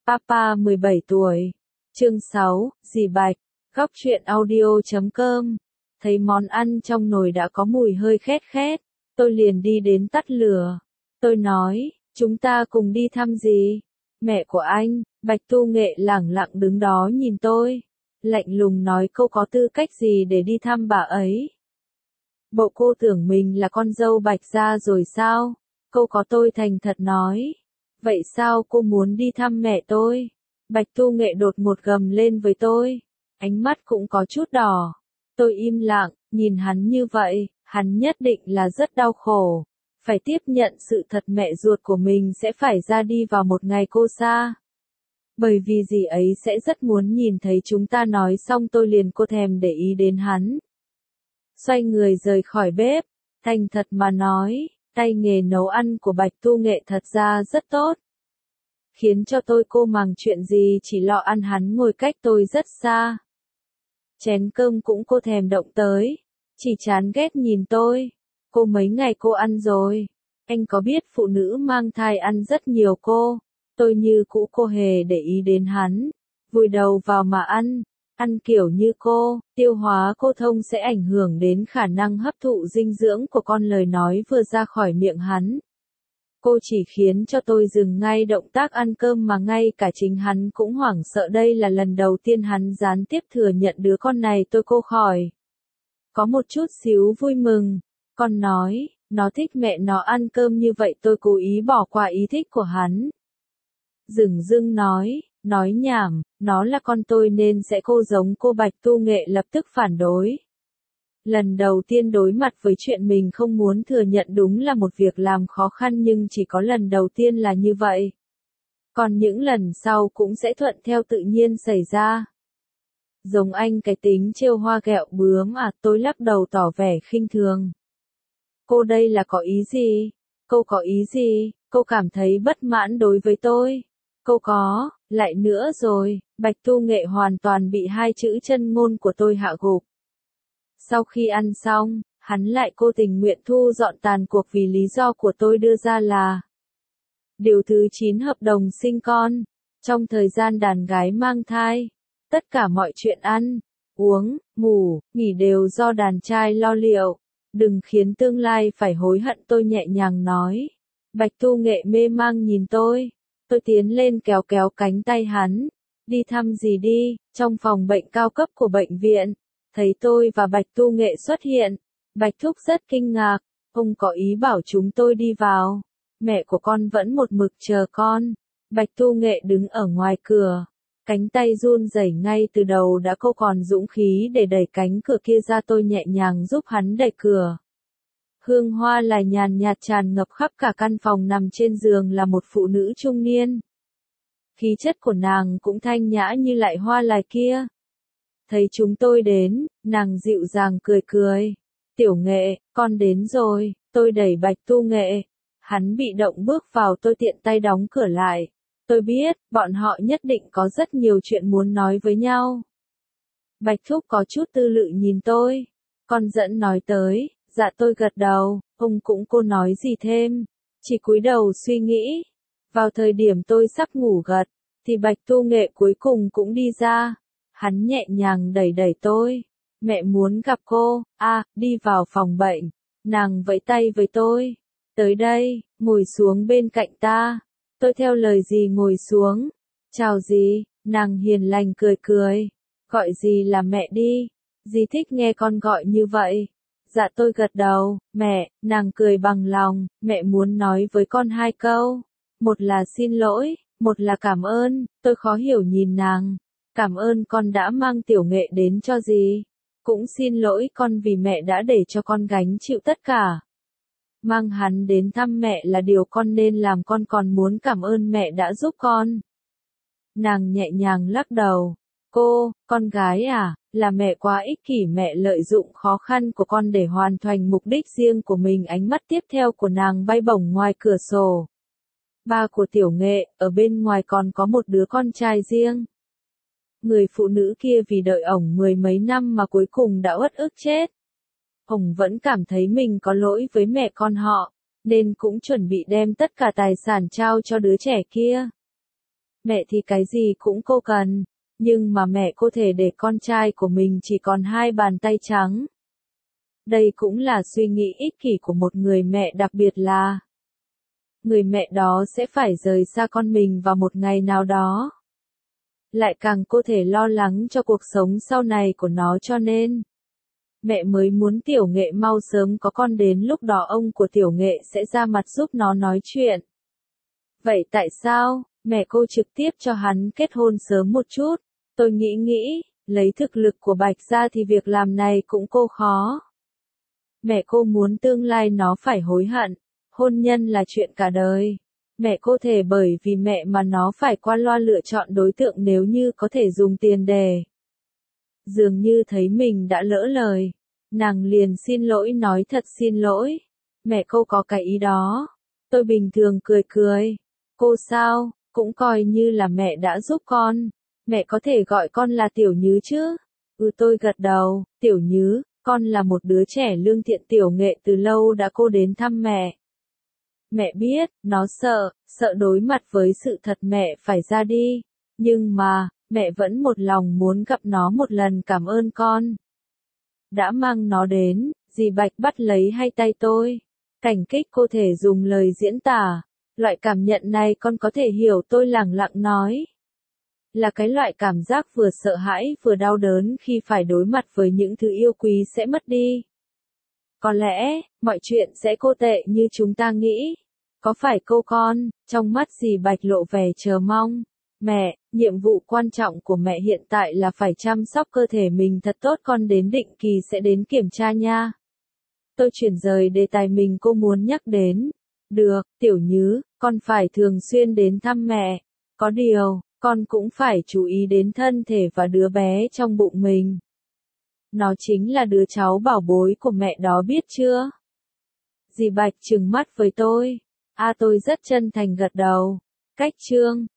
Papa 17 tuổi. Chương 6, dì Bạch. Góc truyện audio.com. Thấy món ăn trong nồi đã có mùi hơi khét khét, tôi liền đi đến tắt lửa. Tôi nói, chúng ta cùng đi thăm dì. Mẹ của anh. Bạch Tu Nghệ lẳng lặng đứng đó nhìn tôi. Lạnh lùng nói, cô có tư cách gì để đi thăm bà ấy? Bộ cô tưởng mình là con dâu Bạch gia rồi sao? Cô có tôi thành thật nói. Vậy sao cô muốn đi thăm mẹ tôi? Bạch Tu Nghệ đột ngột gầm lên với tôi. Ánh mắt cũng có chút đỏ. Tôi im lặng, nhìn hắn như vậy, hắn nhất định là rất đau khổ. Phải tiếp nhận sự thật mẹ ruột của mình sẽ phải ra đi vào một ngày cô xa. Bởi vì dì ấy sẽ rất muốn nhìn thấy chúng ta. Nói xong tôi liền cô thèm để ý đến hắn. Xoay người rời khỏi bếp, thành thật mà nói, tay nghề nấu ăn của Bạch Tu Nghệ thật ra rất tốt. Khiến cho tôi cô màng chuyện gì chỉ lo ăn. Hắn ngồi cách tôi rất xa. Chén cơm cũng cô thèm động tới, chỉ chán ghét nhìn tôi. Cô mấy ngày cô ăn rồi? Anh có biết phụ nữ mang thai ăn rất nhiều cô? Tôi như cũ cô hề để ý đến hắn. Vùi đầu vào mà ăn. Ăn kiểu như cô, tiêu hóa cô thông sẽ ảnh hưởng đến khả năng hấp thụ dinh dưỡng của con. Lời nói vừa ra khỏi miệng hắn. Cô chỉ khiến cho tôi dừng ngay động tác ăn cơm mà ngay cả chính hắn cũng hoảng sợ. Đây là lần đầu tiên hắn gián tiếp thừa nhận đứa con này. Tôi cô khỏi có một chút xíu vui mừng. Con nói, nó thích mẹ nó ăn cơm như vậy. Tôi cố ý bỏ qua ý thích của hắn. Dửng dưng nói nhảm, nó là con tôi nên sẽ cô giống cô. Bạch Tu Nghệ lập tức phản đối. Lần đầu tiên đối mặt với chuyện mình không muốn thừa nhận đúng là một việc làm khó khăn, nhưng chỉ có lần đầu tiên là như vậy. Còn những lần sau cũng sẽ thuận theo tự nhiên xảy ra. Giống anh cái tính trêu hoa ghẹo bướm à? Tôi lắc đầu tỏ vẻ khinh thường. Cô đây là có ý gì? Cô có ý gì? Cô cảm thấy bất mãn đối với tôi? Cô có, lại nữa rồi. Bạch Tu Nghệ hoàn toàn bị hai chữ chân ngôn của tôi hạ gục. Sau khi ăn xong, hắn lại cô tình nguyện thu dọn tàn cuộc vì lý do của tôi đưa ra là điều thứ 9 hợp đồng sinh con. Trong thời gian đàn gái mang thai, tất cả mọi chuyện ăn, uống, ngủ, nghỉ đều do đàn trai lo liệu. Đừng khiến tương lai phải hối hận, tôi nhẹ nhàng nói. Bạch Tu Nghệ mê mang nhìn tôi. Tôi tiến lên kéo cánh tay hắn. Đi thăm gì đi? Trong phòng bệnh cao cấp của bệnh viện. Thấy tôi và Bạch Tu Nghệ xuất hiện, Bạch Thúc rất kinh ngạc. Ông có ý bảo chúng tôi đi vào. Mẹ của con vẫn một mực chờ con. Bạch Tu Nghệ đứng ở ngoài cửa. Cánh tay run rẩy ngay từ đầu đã cô còn dũng khí để đẩy cánh cửa kia ra. Tôi nhẹ nhàng giúp hắn đẩy cửa. Hương hoa lại nhàn nhạt tràn ngập khắp cả căn phòng. Nằm trên giường là một phụ nữ trung niên. Khí chất của nàng cũng thanh nhã như lại hoa lại kia. Thấy chúng tôi đến, nàng dịu dàng cười. Tiểu Nghệ, con đến rồi. Tôi đẩy Bạch Tu Nghệ. Hắn bị động bước vào, tôi tiện tay đóng cửa lại. Tôi biết, bọn họ nhất định có rất nhiều chuyện muốn nói với nhau. Bạch Thúc có chút tư lự nhìn tôi. Con dẫn nói tới. Dạ tôi gật đầu. Ông cũng cô nói gì thêm. Chỉ cúi đầu suy nghĩ. Vào thời điểm tôi sắp ngủ gật, thì Bạch Tu Nghệ cuối cùng cũng đi ra. Hắn nhẹ nhàng đẩy tôi. Mẹ muốn gặp cô. Đi vào phòng bệnh. Nàng vẫy tay với tôi. Tới đây, ngồi xuống bên cạnh ta. Tôi theo lời dì ngồi xuống. Chào dì. Nàng hiền lành cười. Gọi dì là mẹ đi. Dì thích nghe con gọi như vậy. Dạ tôi gật đầu. Mẹ, nàng cười bằng lòng. Mẹ muốn nói với con 2 câu. Một là xin lỗi, một là cảm ơn. Tôi khó hiểu nhìn nàng. Cảm ơn con đã mang Tiểu Nghệ đến cho dì. Cũng xin lỗi con vì mẹ đã để cho con gánh chịu tất cả. Mang hắn đến thăm mẹ là điều con nên làm, con còn muốn cảm ơn mẹ đã giúp con. Nàng nhẹ nhàng lắc đầu. Con gái à, là mẹ quá ích kỷ, mẹ lợi dụng khó khăn của con để hoàn thành mục đích riêng của mình. Ánh mắt tiếp theo của nàng bay bổng ngoài cửa sổ. Ba của Tiểu Nghệ, ở bên ngoài còn có một đứa con trai riêng. Người phụ nữ kia vì đợi ổng 10 mấy năm mà cuối cùng đã uất ức chết. Ổng vẫn cảm thấy mình có lỗi với mẹ con họ, nên cũng chuẩn bị đem tất cả tài sản trao cho đứa trẻ kia. Mẹ thì cái gì cũng cô cần, nhưng mà mẹ có thể để con trai của mình chỉ còn 2 bàn tay trắng. Đây cũng là suy nghĩ ích kỷ của một người mẹ, đặc biệt là người mẹ đó sẽ phải rời xa con mình vào một ngày nào đó. Lại càng có thể lo lắng cho cuộc sống sau này của nó, cho nên mẹ mới muốn Tiểu Nghệ mau sớm có con, đến lúc đó ông của Tiểu Nghệ sẽ ra mặt giúp nó nói chuyện. Vậy tại sao mẹ cô trực tiếp cho hắn kết hôn sớm một chút? Tôi nghĩ, lấy thực lực của Bạch ra thì việc làm này cũng cô khó. Mẹ cô muốn tương lai nó phải hối hận, hôn nhân là chuyện cả đời. Mẹ cô thể bởi vì mẹ mà nó phải qua loa lựa chọn đối tượng nếu như có thể dùng tiền để. Dường như thấy mình đã lỡ lời, nàng liền xin lỗi, nói thật xin lỗi. Mẹ cô có cái ý đó. Tôi bình thường cười. Cô sao, cũng coi như là mẹ đã giúp con. Mẹ có thể gọi con là Tiểu Nhứ chứ? Tôi gật đầu. Tiểu Nhứ, con là một đứa trẻ lương thiện. Tiểu Nghệ từ lâu đã cô đến thăm mẹ. Mẹ biết, nó sợ đối mặt với sự thật mẹ phải ra đi. Nhưng mà, mẹ vẫn một lòng muốn gặp nó một lần, cảm ơn con đã mang nó đến. Dì Bạch bắt lấy hai tay tôi. Cảnh kích cô thể dùng lời diễn tả. Loại cảm nhận này con có thể hiểu, tôi lẳng lặng nói. Là cái loại cảm giác vừa sợ hãi vừa đau đớn khi phải đối mặt với những thứ yêu quý sẽ mất đi. Có lẽ, mọi chuyện sẽ cô tệ như chúng ta nghĩ. Có phải cô con? Trong mắt dì Bạch lộ vẻ chờ mong. Mẹ, nhiệm vụ quan trọng của mẹ hiện tại là phải chăm sóc cơ thể mình thật tốt, con đến định kỳ sẽ đến kiểm tra nha. Tôi chuyển rời đề tài mình cô muốn nhắc đến. Được, Tiểu Nhứ, con phải thường xuyên đến thăm mẹ. Có điều, con cũng phải chú ý đến thân thể và đứa bé trong bụng mình. Nó chính là đứa cháu bảo bối của mẹ đó, biết chưa? Dì Bạch trừng mắt với tôi. Tôi rất chân thành gật đầu. Cách chương